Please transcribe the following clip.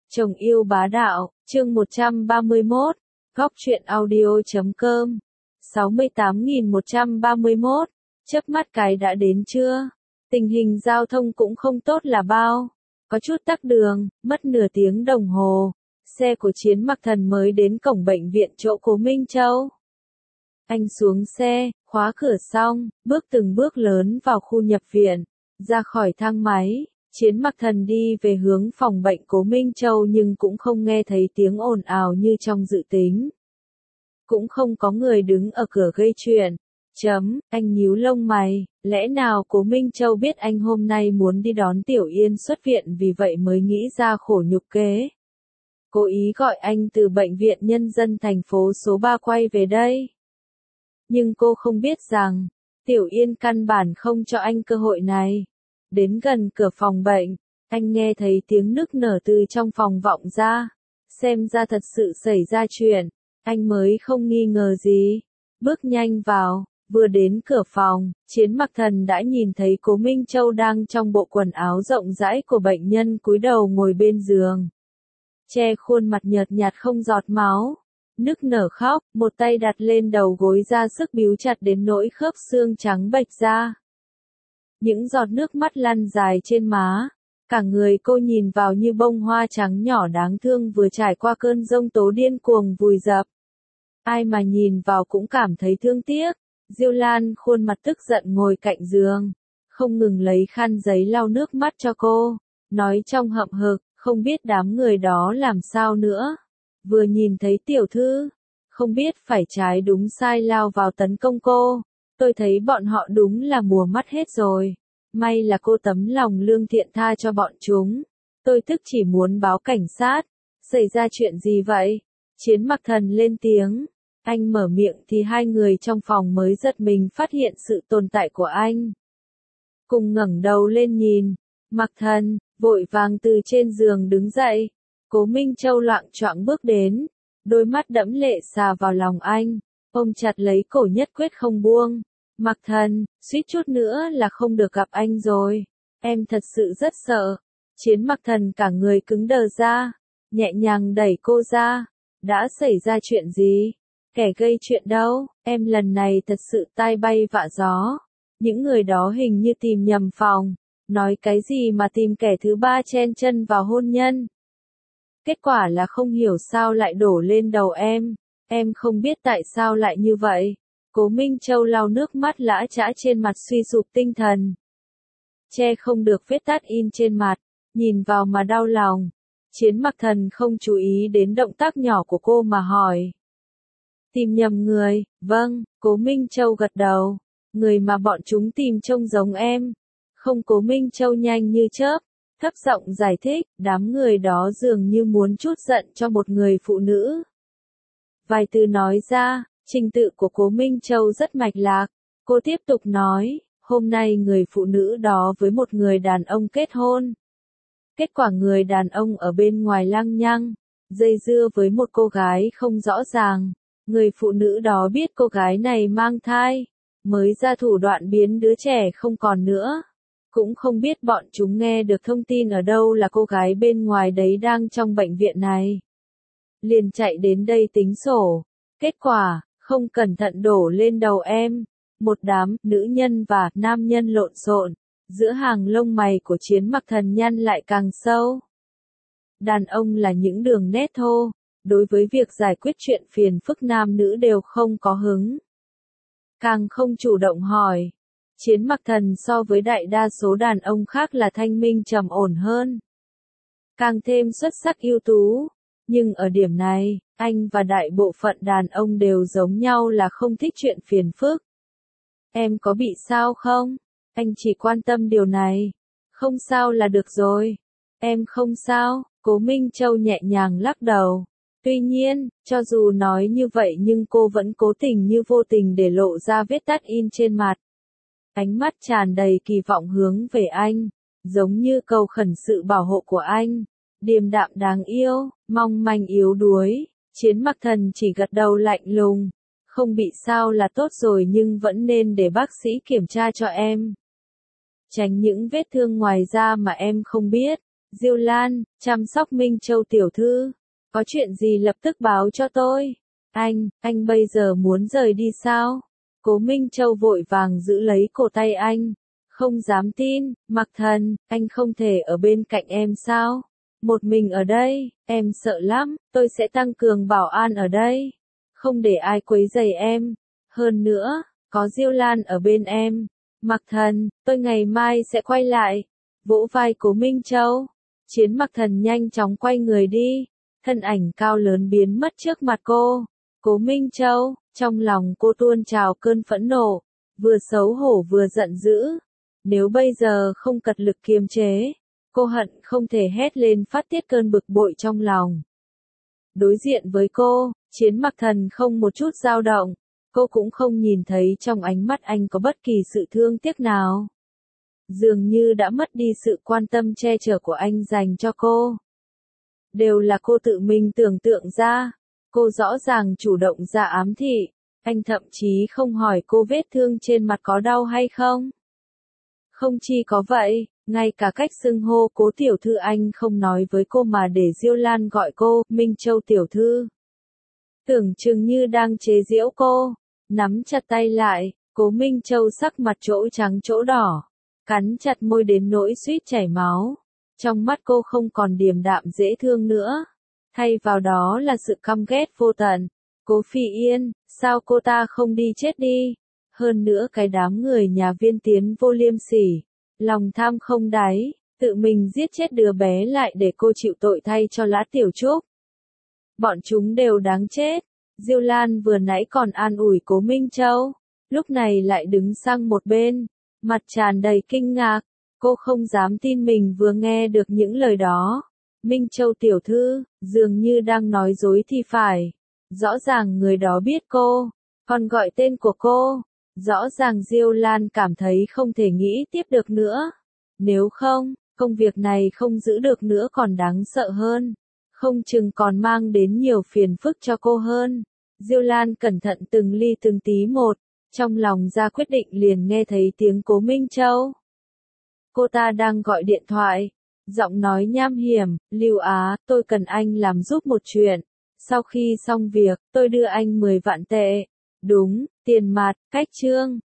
Chồng yêu bá đạo, chương 131, góc truyện audio.com, 68.131, chớp mắt cái đã đến chưa? Tình hình giao thông cũng không tốt là bao, có chút tắc đường, mất nửa tiếng đồng hồ, xe của Chiến Mặc Thần mới đến cổng bệnh viện chỗ Cố Minh Châu. Anh xuống xe, khóa cửa xong, bước từng bước lớn vào khu nhập viện, ra khỏi thang máy. Chiến Mặc Thần đi về hướng phòng bệnh Cố Minh Châu nhưng cũng không nghe thấy tiếng ồn ào như trong dự tính. Cũng không có người đứng ở cửa gây chuyện. Anh nhíu lông mày, lẽ nào Cố Minh Châu biết anh hôm nay muốn đi đón Tiểu Yên xuất viện vì vậy mới nghĩ ra khổ nhục kế. Cố ý gọi anh từ bệnh viện nhân dân thành phố số 3 quay về đây. Nhưng cô không biết rằng, Tiểu Yên căn bản không cho anh cơ hội này. Đến gần cửa phòng bệnh, anh nghe thấy tiếng nức nở từ trong phòng vọng ra. Xem ra thật sự xảy ra chuyện, anh mới không nghi ngờ gì. Bước nhanh vào, vừa đến cửa phòng, Chiến Mặc Thần đã nhìn thấy Cố Minh Châu đang trong bộ quần áo rộng rãi của bệnh nhân cúi đầu ngồi bên giường. Che khuôn mặt nhợt nhạt không giọt máu, nức nở khóc, một tay đặt lên đầu gối ra sức bíu chặt đến nỗi khớp xương trắng bệch ra. Những giọt nước mắt lăn dài trên má, cả người cô nhìn vào như bông hoa trắng nhỏ đáng thương vừa trải qua cơn giông tố điên cuồng vùi dập. Ai mà nhìn vào cũng cảm thấy thương tiếc. Diêu Lan khuôn mặt tức giận ngồi cạnh giường, không ngừng lấy khăn giấy lau nước mắt cho cô, nói trong hậm hực, không biết đám người đó làm sao nữa. Vừa nhìn thấy tiểu thư, không biết phải trái đúng sai lao vào tấn công cô. Tôi thấy bọn họ đúng là mùa mắt hết rồi. May là cô tấm lòng lương thiện tha cho bọn chúng. Tôi tức chỉ muốn báo cảnh sát. Xảy ra chuyện gì vậy? Chiến Mặc Thần lên tiếng. Anh mở miệng thì hai người trong phòng mới giật mình phát hiện sự tồn tại của anh. Cùng ngẩng đầu lên nhìn. Mặc Thần, vội vàng từ trên giường đứng dậy. Cố Minh Châu loạng choạng bước đến. Đôi mắt đẫm lệ xà vào lòng anh. Ôm chặt lấy cổ nhất quyết không buông. Mặc Thần, suýt chút nữa là không được gặp anh rồi. Em thật sự rất sợ. Chiến Mặc Thần cả người cứng đờ ra. Nhẹ nhàng đẩy cô ra. Đã xảy ra chuyện gì? Kẻ gây chuyện đâu? Em lần này thật sự tai bay vạ gió. Những người đó hình như tìm nhầm phòng. Nói cái gì mà tìm kẻ thứ ba chen chân vào hôn nhân. Kết quả là không hiểu sao lại đổ lên đầu em. Em không biết tại sao lại như vậy. Cố Minh Châu lau nước mắt lã chã trên mặt suy sụp tinh thần. Che không được vết tát in trên mặt, nhìn vào mà đau lòng. Chiến Mặc Thần không chú ý đến động tác nhỏ của cô mà hỏi. Tìm nhầm người, vâng, Cố Minh Châu gật đầu. Người mà bọn chúng tìm trông giống em. Không, Cố Minh Châu nhanh như chớp, thấp giọng giải thích, đám người đó dường như muốn trút giận cho một người phụ nữ. Vài từ nói ra. Trình tự của Cố Minh Châu rất mạch lạc. Cô tiếp tục nói, hôm nay người phụ nữ đó với một người đàn ông kết hôn. Kết quả người đàn ông ở bên ngoài lăng nhăng, dây dưa với một cô gái không rõ ràng. Người phụ nữ đó biết cô gái này mang thai, mới ra thủ đoạn biến đứa trẻ không còn nữa. Cũng không biết bọn chúng nghe được thông tin ở đâu là cô gái bên ngoài đấy đang trong bệnh viện này. Liền chạy đến đây tính sổ. Kết quả, không cẩn thận đổ lên đầu em. Một đám nữ nhân và nam nhân lộn xộn. Giữa hàng lông mày của Chiến Mặc Thần nhăn lại càng sâu. Đàn ông là những đường nét thô. Đối với việc giải quyết chuyện phiền phức nam nữ đều không có hứng. Càng không chủ động hỏi. Chiến Mặc Thần so với đại đa số đàn ông khác là thanh minh trầm ổn hơn. Càng thêm xuất sắc ưu tú. Nhưng ở điểm này, anh và đại bộ phận đàn ông đều giống nhau là không thích chuyện phiền phức. Em có bị sao không? Anh chỉ quan tâm điều này. Không sao là được rồi. Em không sao, Cố Minh Châu nhẹ nhàng lắc đầu. Tuy nhiên, cho dù nói như vậy nhưng cô vẫn cố tình như vô tình để lộ ra vết tát in trên mặt. Ánh mắt tràn đầy kỳ vọng hướng về anh, giống như cầu khẩn sự bảo hộ của anh. Điềm đạm đáng yêu, mong manh yếu đuối. Chiến Mặc Thần chỉ gật đầu lạnh lùng. Không bị sao là tốt rồi nhưng vẫn nên để bác sĩ kiểm tra cho em. Tránh những vết thương ngoài da mà em không biết. Diêu Lan, chăm sóc Minh Châu tiểu thư. Có chuyện gì lập tức báo cho tôi. Anh bây giờ muốn rời đi sao? Cố Minh Châu vội vàng giữ lấy cổ tay anh. Không dám tin, Mặc Thần, anh không thể ở bên cạnh em sao? Một mình ở đây, em sợ lắm, tôi sẽ tăng cường bảo an ở đây. Không để ai quấy rầy em. Hơn nữa, có Diêu Lan ở bên em. Mặc Thần, tôi ngày mai sẽ quay lại. Vỗ vai Cố Minh Châu. Chiến Mặc Thần nhanh chóng quay người đi. Thân ảnh cao lớn biến mất trước mặt cô. Cố Minh Châu, trong lòng cô tuôn trào cơn phẫn nộ. Vừa xấu hổ vừa giận dữ. Nếu bây giờ không cật lực kiềm chế, cô hận không thể hét lên phát tiết cơn bực bội trong lòng. Đối diện với cô, Chiến Mặc Thần không một chút dao động, cô cũng không nhìn thấy trong ánh mắt anh có bất kỳ sự thương tiếc nào. Dường như đã mất đi sự quan tâm che chở của anh dành cho cô. Đều là cô tự mình tưởng tượng ra, cô rõ ràng chủ động ra ám thị, anh thậm chí không hỏi cô vết thương trên mặt có đau hay không. Không chỉ có vậy, ngay cả cách xưng hô Cố tiểu thư anh không nói với cô mà để Diêu Lan gọi cô, Minh Châu tiểu thư. Tưởng chừng như đang chế giễu cô, nắm chặt tay lại, Cố Minh Châu sắc mặt chỗ trắng chỗ đỏ, cắn chặt môi đến nỗi suýt chảy máu. Trong mắt cô không còn điềm đạm dễ thương nữa, thay vào đó là sự căm ghét vô tận. Cố Phi Yên, sao cô ta không đi chết đi? Hơn nữa cái đám người nhà Viên Tiến vô liêm sỉ, lòng tham không đáy, tự mình giết chết đứa bé lại để cô chịu tội thay cho Lã Tiểu Trúc. Bọn chúng đều đáng chết. Diêu Lan vừa nãy còn an ủi Cố Minh Châu, lúc này lại đứng sang một bên, mặt tràn đầy kinh ngạc. Cô không dám tin mình vừa nghe được những lời đó. Minh Châu tiểu thư, dường như đang nói dối thì phải. Rõ ràng người đó biết cô, còn gọi tên của cô. Rõ ràng Diêu Lan cảm thấy không thể nghĩ tiếp được nữa. Nếu không, công việc này không giữ được nữa còn đáng sợ hơn. Không chừng còn mang đến nhiều phiền phức cho cô hơn. Diêu Lan cẩn thận từng ly từng tí một, trong lòng ra quyết định liền nghe thấy tiếng Cố Minh Châu. Cô ta đang gọi điện thoại, giọng nói nham hiểm, Lưu Á, tôi cần anh làm giúp một chuyện. Sau khi xong việc, tôi đưa anh 10 vạn tệ. Đúng, tiền mặt, cách trương.